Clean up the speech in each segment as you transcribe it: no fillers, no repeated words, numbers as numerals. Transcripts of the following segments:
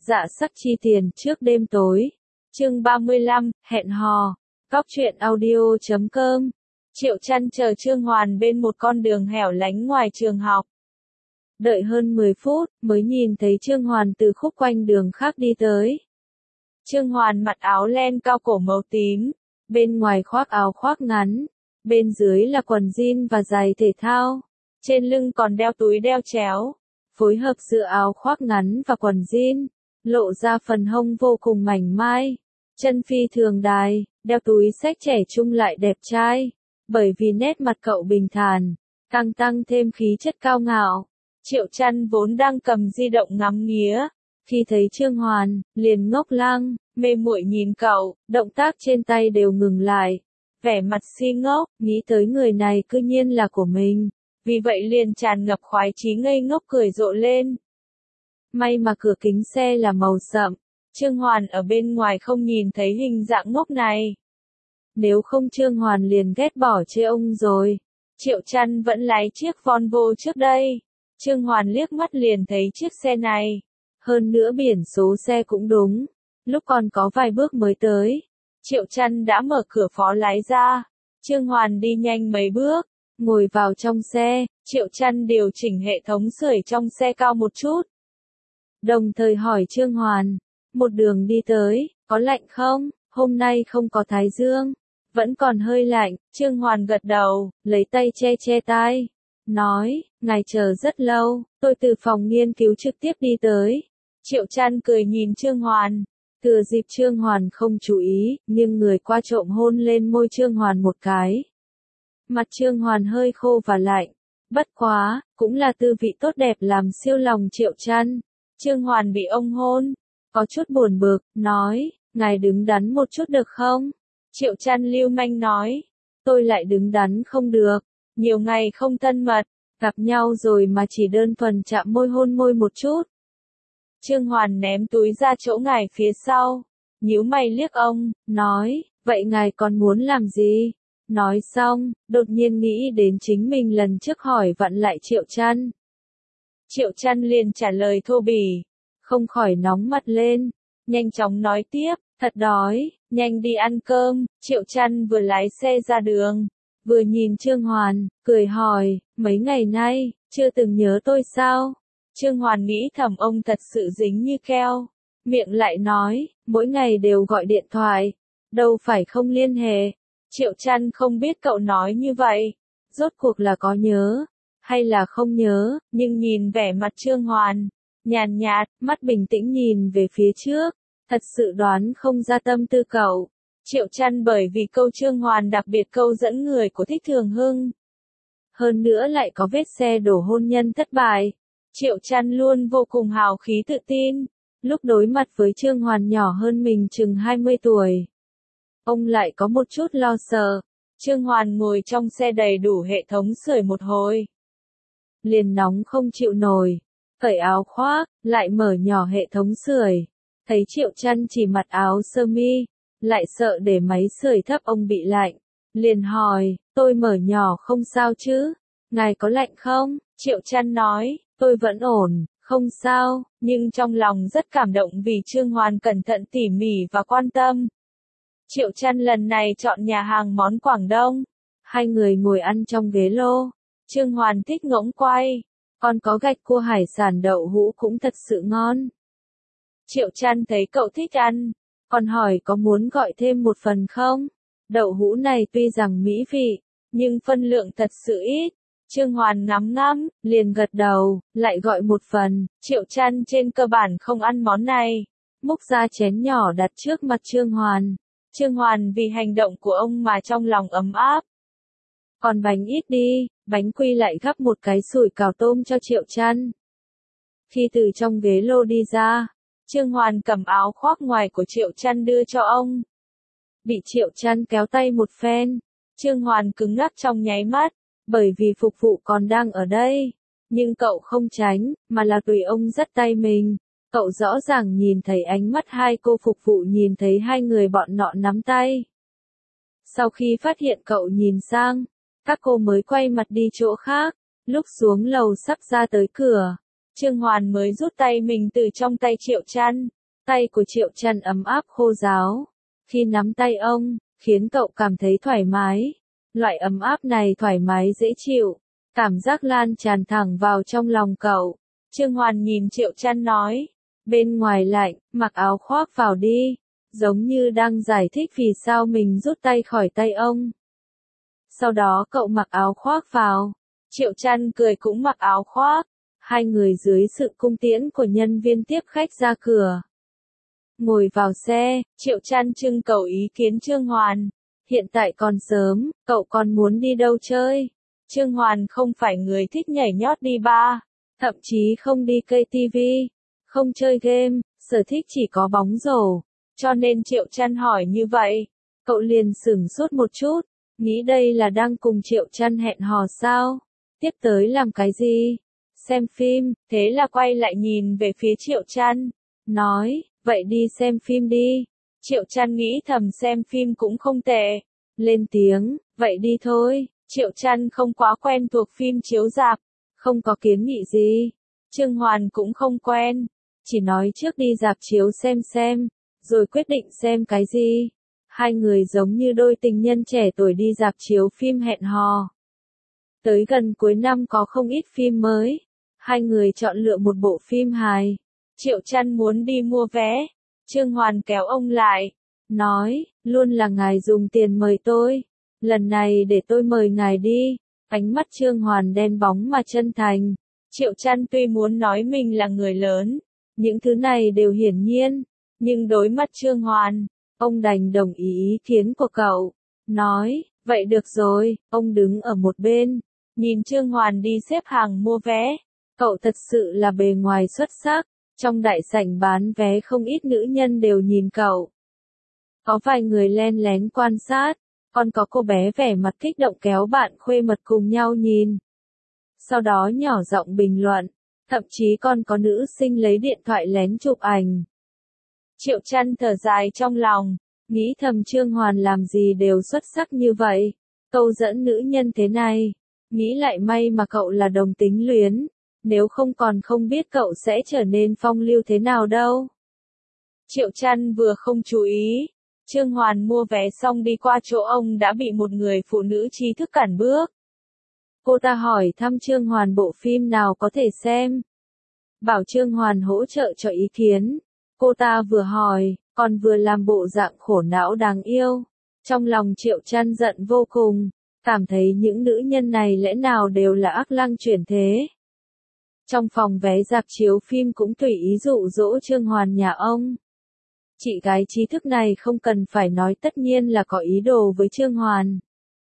Dạ sắc chi tiền trước đêm tối. Chương 35, hẹn hò. Góc truyện audio.com. Triệu Chăn chờ Trương Hoàn bên một con đường hẻo lánh ngoài trường học. Đợi hơn 10 phút, mới nhìn thấy Trương Hoàn từ khúc quanh đường khác đi tới. Trương Hoàn mặc áo len cao cổ màu tím, bên ngoài khoác áo khoác ngắn, bên dưới là quần jean và giày thể thao, trên lưng còn đeo túi đeo chéo, phối hợp giữa áo khoác ngắn và quần jean, lộ ra phần hông vô cùng mảnh mai, chân phi thường đài, đeo túi xách trẻ trung lại đẹp trai, bởi vì nét mặt cậu bình thản, càng tăng thêm khí chất cao ngạo. Triệu Chăn vốn đang cầm di động ngắm nghía, khi thấy Trương Hoàn, liền ngốc lăng, mê muội nhìn cậu, động tác trên tay đều ngừng lại, vẻ mặt si ngốc, nghĩ tới người này cư nhiên là của mình, vì vậy liền tràn ngập khoái chí ngây ngốc cười rộ lên. May mà cửa kính xe là màu sậm, Trương Hoàn ở bên ngoài không nhìn thấy hình dạng ngốc này. Nếu không Trương Hoàn liền ghét bỏ chê ông rồi. Triệu Chăn vẫn lái chiếc Volvo trước đây. Trương Hoàn liếc mắt liền thấy chiếc xe này. Hơn nữa biển số xe cũng đúng. Lúc còn có vài bước mới tới, Triệu Chăn đã mở cửa phó lái ra. Trương Hoàn đi nhanh mấy bước, ngồi vào trong xe, Triệu Chăn điều chỉnh hệ thống sưởi trong xe cao một chút. Đồng thời hỏi Trương Hoàn, một đường đi tới, có lạnh không? Hôm nay không có thái dương, vẫn còn hơi lạnh. Trương Hoàn gật đầu, lấy tay che tai, nói, ngài chờ rất lâu, tôi từ phòng nghiên cứu trực tiếp đi tới. Triệu Chăn cười nhìn Trương Hoàn, thừa dịp Trương Hoàn không chú ý, nhưng người qua trộm hôn lên môi Trương Hoàn một cái. Mặt Trương Hoàn hơi khô và lạnh, bất quá, cũng là tư vị tốt đẹp làm siêu lòng Triệu Chăn. Trương Hoàn bị ông hôn, có chút buồn bực, nói, ngài đứng đắn một chút được không? Triệu Chăn lưu manh nói, tôi lại đứng đắn không được, nhiều ngày không thân mật, gặp nhau rồi mà chỉ đơn thuần chạm môi hôn môi một chút. Trương Hoàn ném túi ra chỗ ngài phía sau, nhíu mày liếc ông, nói, vậy ngài còn muốn làm gì? Nói xong, đột nhiên nghĩ đến chính mình lần trước hỏi vặn lại Triệu Chăn. Triệu Chăn liền trả lời thô bỉ, không khỏi nóng mặt lên, nhanh chóng nói tiếp, thật đói, nhanh đi ăn cơm. Triệu Chăn vừa lái xe ra đường, vừa nhìn Trương Hoàn, cười hỏi, mấy ngày nay, chưa từng nhớ tôi sao? Trương Hoàn nghĩ thầm ông thật sự dính như keo, miệng lại nói, mỗi ngày đều gọi điện thoại, đâu phải không liên hệ. Triệu Chăn không biết cậu nói như vậy, rốt cuộc là có nhớ, hay là không nhớ, nhưng nhìn vẻ mặt Trương Hoàn, nhàn nhạt, mắt bình tĩnh nhìn về phía trước, thật sự đoán không ra tâm tư cậu. Triệu Chăn bởi vì câu Trương Hoàn đặc biệt câu dẫn người của Thích Thường Hưng. Hơn nữa lại có vết xe đổ hôn nhân thất bại. Triệu Chăn luôn vô cùng hào khí tự tin, lúc đối mặt với Trương Hoàn nhỏ hơn mình chừng 20 tuổi. Ông lại có một chút lo sợ. Trương Hoàn ngồi trong xe đầy đủ hệ thống sưởi một hồi, liền nóng không chịu nổi, cởi áo khoác, lại mở nhỏ hệ thống sưởi. Thấy Triệu Chăn chỉ mặc áo sơ mi, lại sợ để máy sưởi thấp ông bị lạnh, liền hỏi, tôi mở nhỏ không sao chứ, ngài có lạnh không? Triệu Chăn nói, tôi vẫn ổn, không sao, nhưng trong lòng rất cảm động vì Trương Hoàn cẩn thận tỉ mỉ và quan tâm. Triệu Chăn lần này chọn nhà hàng món Quảng Đông, hai người ngồi ăn trong ghế lô, Trương Hoàn thích ngỗng quay, còn có gạch cua hải sản đậu hũ cũng thật sự ngon. Triệu Chăn thấy cậu thích ăn, còn hỏi có muốn gọi thêm một phần không? Đậu hũ này tuy rằng mỹ vị, nhưng phân lượng thật sự ít. Trương Hoàn ngắm ngắm, liền gật đầu, lại gọi một phần. Triệu Chăn trên cơ bản không ăn món này, múc ra chén nhỏ đặt trước mặt Trương Hoàn. Trương Hoàn vì hành động của ông mà trong lòng ấm áp. Còn bánh ít đi, bánh quy lại gắp một cái sủi cảo tôm cho Triệu Chăn. Khi từ trong ghế lô đi ra, Trương Hoàn cầm áo khoác ngoài của Triệu Chăn đưa cho ông. Bị Triệu Chăn kéo tay một phen, Trương Hoàn cứng ngắc trong nháy mắt, bởi vì phục vụ còn đang ở đây. Nhưng cậu không tránh, mà là tùy ông dắt tay mình. Cậu rõ ràng nhìn thấy ánh mắt hai cô phục vụ nhìn thấy hai người bọn nọ nắm tay. Sau khi phát hiện cậu nhìn sang, các cô mới quay mặt đi chỗ khác. Lúc xuống lầu sắp ra tới cửa, Trương Hoàn mới rút tay mình từ trong tay Triệu Trăn. Tay của Triệu Trăn ấm áp khô ráo. Khi nắm tay ông, khiến cậu cảm thấy thoải mái. Loại ấm áp này thoải mái dễ chịu. Cảm giác lan tràn thẳng vào trong lòng cậu. Trương Hoàn nhìn Triệu Trăn nói. Bên ngoài lạnh, mặc áo khoác vào đi. Giống như đang giải thích vì sao mình rút tay khỏi tay ông. Sau đó cậu mặc áo khoác vào. Triệu Trăn cười cũng mặc áo khoác. Hai người dưới sự cung tiễn của nhân viên tiếp khách ra cửa. Ngồi vào xe, Triệu Trăn trưng cầu ý kiến Trương Hoàn. Hiện tại còn sớm, cậu còn muốn đi đâu chơi? Trương Hoàn không phải người thích nhảy nhót đi bar, thậm chí không đi cây tivi, không chơi game, sở thích chỉ có bóng rổ. Cho nên Triệu Trăn hỏi như vậy, cậu liền sửng sốt một chút, nghĩ đây là đang cùng Triệu Trăn hẹn hò sao? Tiếp tới làm cái gì? Xem phim, thế là quay lại nhìn về phía Triệu Trăn, nói, vậy đi xem phim đi. Triệu Trăn nghĩ thầm xem phim cũng không tệ, lên tiếng, vậy đi thôi. Triệu Trăn không quá quen thuộc phim chiếu rạp, không có kiến nghị gì. Trương Hoàn cũng không quen, chỉ nói trước đi rạp chiếu xem, rồi quyết định xem cái gì. Hai người giống như đôi tình nhân trẻ tuổi đi rạp chiếu phim hẹn hò. Tới gần cuối năm có không ít phim mới, hai người chọn lựa một bộ phim hài. Triệu Trăn muốn đi mua vé, Trương Hoàn kéo ông lại, nói, luôn là ngài dùng tiền mời tôi, lần này để tôi mời ngài đi. Ánh mắt Trương Hoàn đen bóng mà chân thành. Triệu Trăn tuy muốn nói mình là người lớn, những thứ này đều hiển nhiên, nhưng đối mặt Trương Hoàn, ông đành đồng ý ý kiến của cậu, nói, vậy được rồi. Ông đứng ở một bên, nhìn Trương Hoàn đi xếp hàng mua vé. Cậu thật sự là bề ngoài xuất sắc, trong đại sảnh bán vé không ít nữ nhân đều nhìn cậu. Có vài người len lén quan sát, còn có cô bé vẻ mặt kích động kéo bạn khuê mật cùng nhau nhìn. Sau đó nhỏ giọng bình luận, thậm chí còn có nữ sinh lấy điện thoại lén chụp ảnh. Triệu Trăn thở dài trong lòng, nghĩ thầm Trương Hoàn làm gì đều xuất sắc như vậy, câu dẫn nữ nhân thế này. Nghĩ lại may mà cậu là đồng tính luyến, nếu không còn không biết cậu sẽ trở nên phong lưu thế nào đâu. Triệu Trăn vừa không chú ý, Trương Hoàn mua vé xong đi qua chỗ ông đã bị một người phụ nữ trí thức cản bước. Cô ta hỏi thăm Trương Hoàn bộ phim nào có thể xem. Bảo Trương Hoàn hỗ trợ cho ý kiến. Cô ta vừa hỏi, còn vừa làm bộ dạng khổ não đáng yêu. Trong lòng Triệu Trăn giận vô cùng, cảm thấy những nữ nhân này lẽ nào đều là ác lăng chuyển thế. Trong phòng vé rạp chiếu phim cũng tùy ý dụ dỗ Trương Hoàn nhà ông. Chị gái trí thức này không cần phải nói tất nhiên là có ý đồ với Trương Hoàn.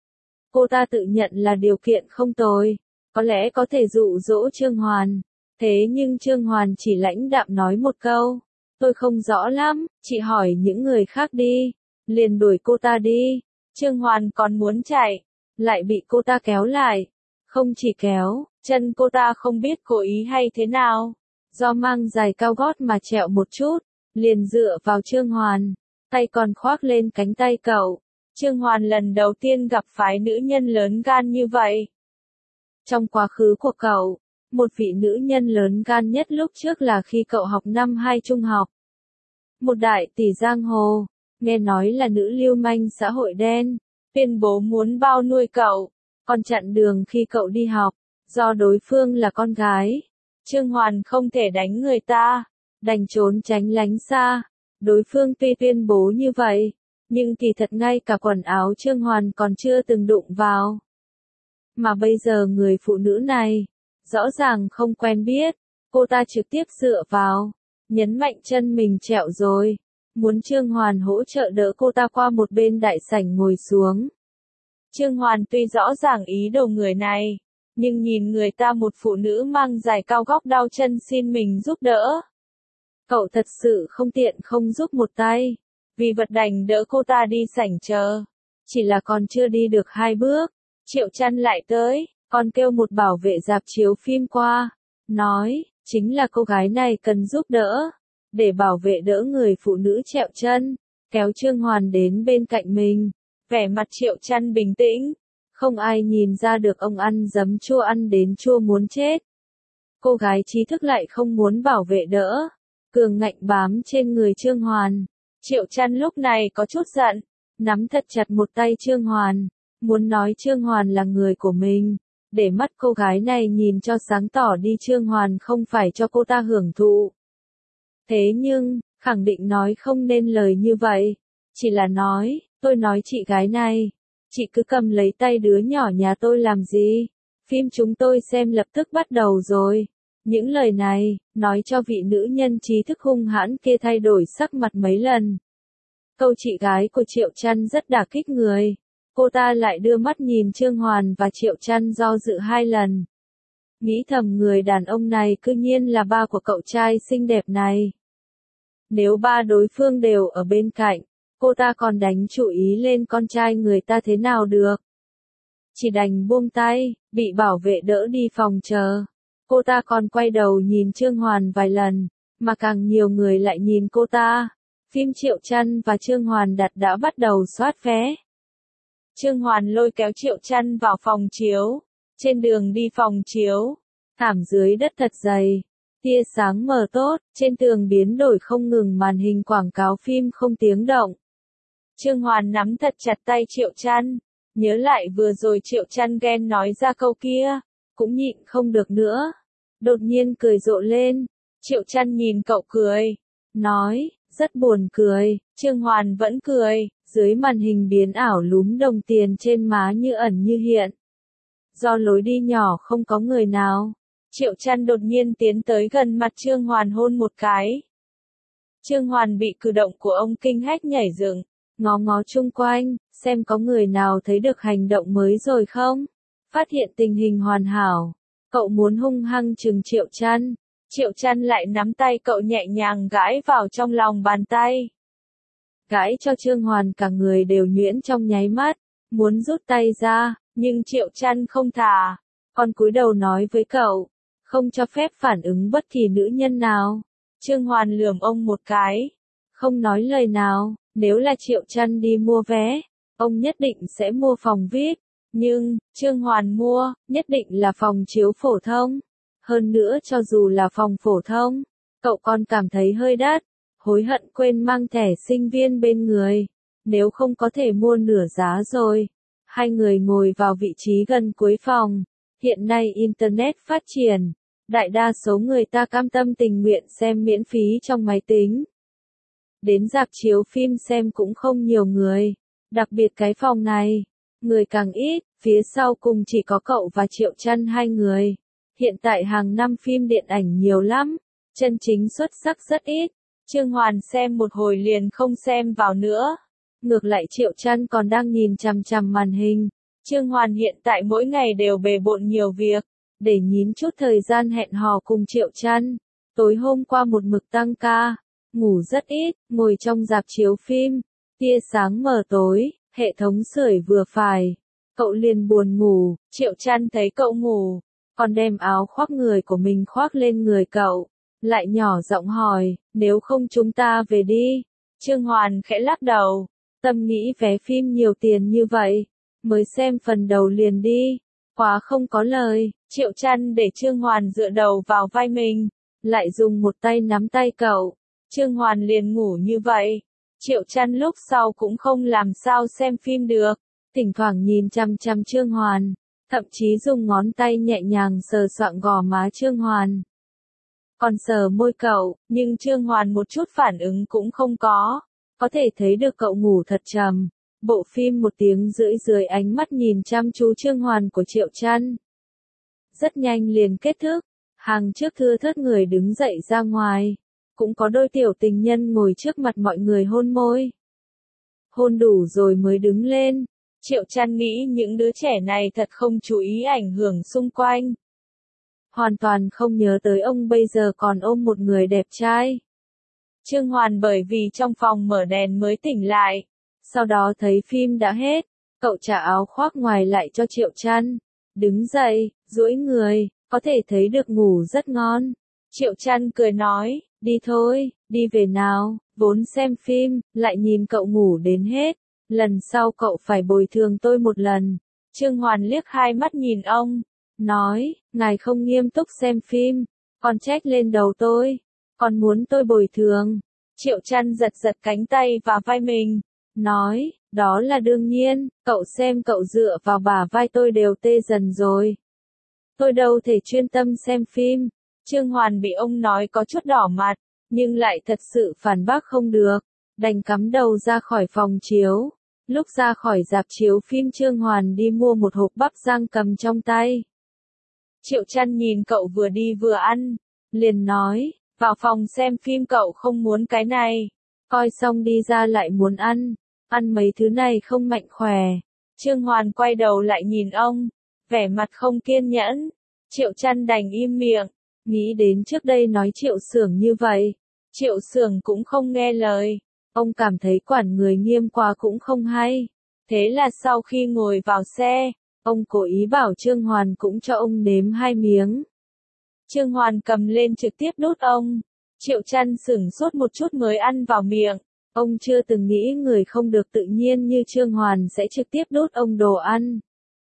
Cô ta tự nhận là điều kiện không tồi, có lẽ có thể dụ dỗ Trương Hoàn. Thế nhưng Trương Hoàn chỉ lãnh đạm nói một câu, tôi không rõ lắm, chị hỏi những người khác đi, liền đuổi cô ta đi. Trương Hoàn còn muốn chạy, lại bị cô ta kéo lại. Không chỉ kéo, chân cô ta không biết cố ý hay thế nào, do mang giày cao gót mà trẹo một chút, liền dựa vào Trương Hoàn, tay còn khoác lên cánh tay cậu. Trương Hoàn lần đầu tiên gặp phải nữ nhân lớn gan như vậy. Trong quá khứ của cậu, một vị nữ nhân lớn gan nhất lúc trước là khi cậu học năm 2 trung học. Một đại tỷ giang hồ, nghe nói là nữ lưu manh xã hội đen, tuyên bố muốn bao nuôi cậu, còn chặn đường khi cậu đi học, do đối phương là con gái. Trương Hoàn không thể đánh người ta, đành trốn tránh lánh xa. Đối phương tuy tuyên bố như vậy, nhưng kỳ thật ngay cả quần áo Trương Hoàn còn chưa từng đụng vào. Mà bây giờ người phụ nữ này, rõ ràng không quen biết, cô ta trực tiếp dựa vào, nhấn mạnh chân mình trẹo rồi, muốn Trương Hoàn hỗ trợ đỡ cô ta qua một bên đại sảnh ngồi xuống. Trương Hoàn tuy rõ ràng ý đồ người này, nhưng nhìn người ta một phụ nữ mang giày cao gót đau chân xin mình giúp đỡ. Cậu thật sự không tiện không giúp một tay, vì vật đành đỡ cô ta đi sảnh chờ. Chỉ là còn chưa đi được 2 bước, Triệu Trăn lại tới, còn kêu một bảo vệ rạp chiếu phim qua, nói, chính là cô gái này cần giúp đỡ, để bảo vệ đỡ người phụ nữ trẹo chân, kéo Trương Hoàn đến bên cạnh mình. Vẻ mặt Triệu Trăn bình tĩnh, không ai nhìn ra được ông ăn giấm chua ăn đến chua muốn chết. cô gái trí thức lại không muốn bảo vệ đỡ, cường ngạnh bám trên người Trương Hoàn. Triệu Chăn lúc này có chút giận, nắm thật chặt một tay Trương Hoàn, muốn nói Trương Hoàn là người của mình, để mắt cô gái này nhìn cho sáng tỏ đi, Trương Hoàn không phải cho cô ta hưởng thụ. Thế nhưng, khẳng định nói không nên lời như vậy, chỉ là nói, tôi nói chị gái này, chị cứ cầm lấy tay đứa nhỏ nhà tôi làm gì? Phim chúng tôi xem lập tức bắt đầu rồi. Những lời này, nói cho vị nữ nhân trí thức hung hãn kia thay đổi sắc mặt mấy lần. Câu chị gái của Triệu Chăn rất đả kích người. Cô ta lại đưa mắt nhìn Trương Hoàn và Triệu Chăn do dự 2 lần. Nghĩ thầm người đàn ông này cư nhiên là ba của cậu trai xinh đẹp này. Nếu ba đối phương đều ở bên cạnh, cô ta còn đánh chú ý lên con trai người ta thế nào được. Chỉ đành buông tay, bị bảo vệ đỡ đi phòng chờ. Cô ta còn quay đầu nhìn Trương Hoàn vài lần, mà càng nhiều người lại nhìn cô ta. Phim Triệu Chăn và Trương Hoàn đặt đã bắt đầu soát vé. Trương Hoàn lôi kéo Triệu Chăn vào phòng chiếu. Trên đường đi phòng chiếu, thảm dưới đất thật dày. Tia sáng mờ tốt, trên tường biến đổi không ngừng màn hình quảng cáo phim không tiếng động. Trương Hoàn nắm thật chặt tay Triệu Chăn. Nhớ lại vừa rồi Triệu Chăn ghen nói ra câu kia, cũng nhịn không được nữa. Đột nhiên cười rộ lên. Triệu Chăn nhìn cậu cười, nói, rất buồn cười. Trương Hoàn vẫn cười, dưới màn hình biến ảo lúm đồng tiền trên má như ẩn như hiện. Do lối đi nhỏ không có người nào, Triệu Chăn đột nhiên tiến tới gần mặt Trương Hoàn hôn một cái. Trương Hoàn bị cử động của ông kinh hách nhảy dựng, ngó ngó chung quanh, xem có người nào thấy được hành động mới rồi không. Phát hiện tình hình hoàn hảo, cậu muốn hung hăng trừng Triệu Chăn. Triệu Chăn lại nắm tay cậu nhẹ nhàng gãi vào trong lòng bàn tay. Gãi cho Trương Hoàn cả người đều nhuyễn trong nháy mắt, muốn rút tay ra, nhưng Triệu Chăn không thả, còn cúi đầu nói với cậu, không cho phép phản ứng bất kỳ nữ nhân nào. Trương Hoàn lườm ông một cái, không nói lời nào. Nếu là Triệu Chăn đi mua vé, ông nhất định sẽ mua phòng VIP, nhưng, Trương Hoàn mua, nhất định là phòng chiếu phổ thông. Hơn nữa cho dù là phòng phổ thông, cậu còn cảm thấy hơi đắt, hối hận quên mang thẻ sinh viên bên người, nếu không có thể mua nửa giá rồi. Hai người ngồi vào vị trí gần cuối phòng, hiện nay Internet phát triển, đại đa số người ta cam tâm tình nguyện xem miễn phí trong máy tính. Đến rạp chiếu phim xem cũng không nhiều người, đặc biệt cái phòng này, người càng ít, phía sau cùng chỉ có cậu và Triệu Chăn 2 người. Hiện tại hàng năm phim điện ảnh nhiều lắm, chân chính xuất sắc rất ít. Trương Hoàn xem một hồi liền không xem vào nữa. Ngược lại Triệu Chăn còn đang nhìn chằm chằm màn hình. Trương Hoàn hiện tại mỗi ngày đều bề bộn nhiều việc, để nhín chút thời gian hẹn hò cùng Triệu Chăn. Tối hôm qua một mực tăng ca, ngủ rất ít, ngồi trong rạp chiếu phim, tia sáng mờ tối, hệ thống sưởi vừa phải. Cậu liền buồn ngủ, Triệu Chăn thấy cậu ngủ, còn đem áo khoác người của mình khoác lên người cậu, lại nhỏ giọng hỏi, nếu không chúng ta về đi. Trương Hoàn khẽ lắc đầu, tâm nghĩ vé phim nhiều tiền như vậy, mới xem phần đầu liền đi, quá không có lời. Triệu Chăn để Trương Hoàn dựa đầu vào vai mình, lại dùng một tay nắm tay cậu. Trương Hoàn liền ngủ như vậy. Triệu Chăn lúc sau cũng không làm sao xem phim được, thỉnh thoảng nhìn chăm chăm Trương Hoàn, thậm chí dùng ngón tay nhẹ nhàng sờ soạng gò má Trương Hoàn. Còn sờ môi cậu, nhưng Trương Hoàn một chút phản ứng cũng không có thể thấy được cậu ngủ thật trầm. Bộ phim 1 tiếng rưỡi dưới ánh mắt nhìn chăm chú Trương Hoàn của Triệu Chăn. Rất nhanh liền kết thúc, hàng trước thưa thớt người đứng dậy ra ngoài. Cũng có đôi tiểu tình nhân ngồi trước mặt mọi người hôn môi. Hôn đủ rồi mới đứng lên. Triệu Chăn nghĩ những đứa trẻ này thật không chú ý ảnh hưởng xung quanh. Hoàn toàn không nhớ tới ông bây giờ còn ôm một người đẹp trai. Trương Hoàn bởi vì trong phòng mở đèn mới tỉnh lại. Sau đó thấy phim đã hết, cậu trả áo khoác ngoài lại cho Triệu Chăn. Đứng dậy, duỗi người, có thể thấy được ngủ rất ngon. Triệu Chăn cười nói, đi thôi, đi về nào, vốn xem phim, lại nhìn cậu ngủ đến hết. Lần sau cậu phải bồi thường tôi một lần. Trương Hoàn liếc 2 mắt nhìn ông, nói, ngài không nghiêm túc xem phim, còn trách lên đầu tôi, còn muốn tôi bồi thường. Triệu Chăn giật giật cánh tay và vai mình, nói, đó là đương nhiên, cậu xem cậu dựa vào bả vai tôi đều tê dần rồi. Tôi đâu thể chuyên tâm xem phim. Trương Hoàn bị ông nói có chút đỏ mặt, nhưng lại thật sự phản bác không được, đành cắm đầu ra khỏi phòng chiếu. Lúc ra khỏi rạp chiếu phim Trương Hoàn đi mua một hộp bắp rang cầm trong tay. Triệu Chăn nhìn cậu vừa đi vừa ăn, liền nói, vào phòng xem phim cậu không muốn cái này, coi xong đi ra lại muốn ăn mấy thứ này không mạnh khỏe. Trương Hoàn quay đầu lại nhìn ông, vẻ mặt không kiên nhẫn. Triệu Chăn đành im miệng, nghĩ đến trước đây nói Triệu Xưởng như vậy, Triệu Xưởng cũng không nghe lời. Ông cảm thấy quản người nghiêm quá cũng không hay. Thế là sau khi ngồi vào xe, ông cố ý bảo Trương Hoàn cũng cho ông nếm 2 miếng. Trương Hoàn cầm lên trực tiếp đút ông. Triệu Chăn sửng sốt một chút mới ăn vào miệng. Ông chưa từng nghĩ người không được tự nhiên như Trương Hoàn sẽ trực tiếp đút ông đồ ăn.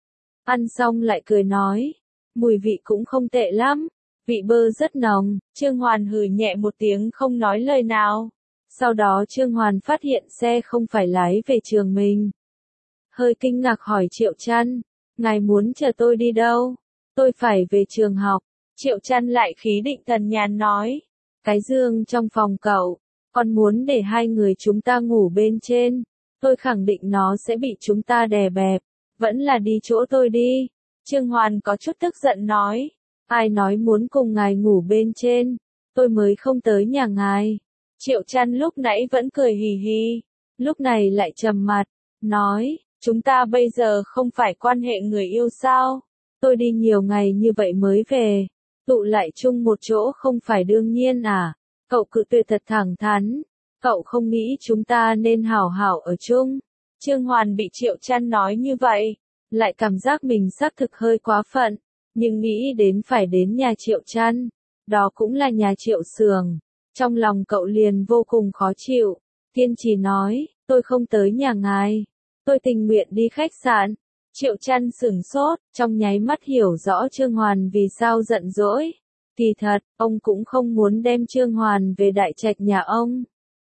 Ăn xong lại cười nói, mùi vị cũng không tệ lắm, vị bơ rất nồng. Trương Hoàn hừ nhẹ một tiếng không nói lời nào. Sau đó Trương Hoàn phát hiện xe không phải lái về trường mình. Hơi kinh ngạc hỏi Triệu Chăn, ngài muốn chờ tôi đi đâu? Tôi phải về trường học. Triệu Chăn lại khí định thần nhàn nói, cái giường trong phòng cậu, con muốn để 2 người chúng ta ngủ bên trên. Tôi khẳng định nó sẽ bị chúng ta đè bẹp, vẫn là đi chỗ tôi đi. Trương Hoàn có chút tức giận nói, ai nói muốn cùng ngài ngủ bên trên, tôi mới không tới nhà ngài. Triệu Chăn lúc nãy vẫn cười hì hì, lúc này lại trầm mặt, nói, chúng ta bây giờ không phải quan hệ người yêu sao? Tôi đi nhiều ngày như vậy mới về, tụ lại chung một chỗ không phải đương nhiên à? Cậu cự tuyệt thật thẳng thắn, cậu không nghĩ chúng ta nên hảo hảo ở chung. Trương Hoàn bị Triệu Chăn nói như vậy, lại cảm giác mình xác thực hơi quá phận, nhưng nghĩ đến phải đến nhà Triệu Chăn, đó cũng là nhà Triệu Xưởng. Trong lòng cậu liền vô cùng khó chịu, kiên trì nói, tôi không tới nhà ngài, tôi tình nguyện đi khách sạn. Triệu Chăn sửng sốt, trong nháy mắt hiểu rõ Trương Hoàn vì sao giận dỗi. Kỳ thật, ông cũng không muốn đem Trương Hoàn về đại trạch nhà ông.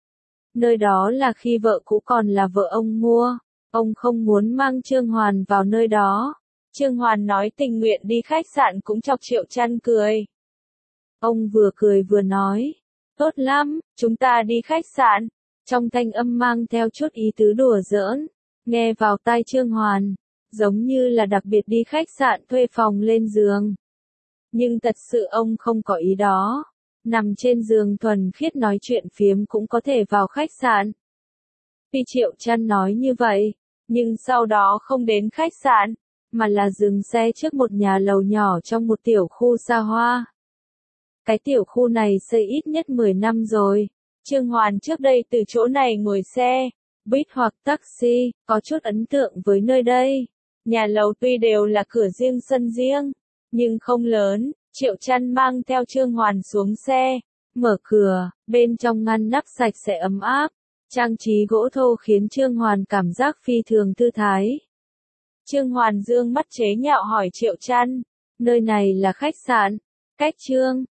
Nơi đó là khi vợ cũ còn là vợ ông mua, ông không muốn mang Trương Hoàn vào nơi đó. Trương Hoàn nói tình nguyện đi khách sạn cũng chọc Triệu Chăn cười. Ông vừa cười vừa nói, tốt lắm, chúng ta đi khách sạn. Trong thanh âm mang theo chút ý tứ đùa giỡn, nghe vào tai Trương Hoàn, giống như là đặc biệt đi khách sạn thuê phòng lên giường. Nhưng thật sự ông không có ý đó. Nằm trên giường thuần khiết nói chuyện phiếm cũng có thể vào khách sạn. Tuy Triệu Chăn nói như vậy, nhưng sau đó không đến khách sạn, mà là dừng xe trước một nhà lầu nhỏ trong một tiểu khu xa hoa. Cái tiểu khu này xây ít nhất 10 năm rồi. Trương Hoàn trước đây từ chỗ này ngồi xe, buýt hoặc taxi, có chút ấn tượng với nơi đây. Nhà lầu tuy đều là cửa riêng sân riêng, nhưng không lớn. Triệu Chăn mang theo Trương Hoàn xuống xe, mở cửa, bên trong ngăn nắp sạch sẽ ấm áp, trang trí gỗ thô khiến Trương Hoàn cảm giác phi thường thư thái. Trương Hoàn dương mắt chế nhạo hỏi Triệu Chăn, nơi này là khách sạn? Cách Trương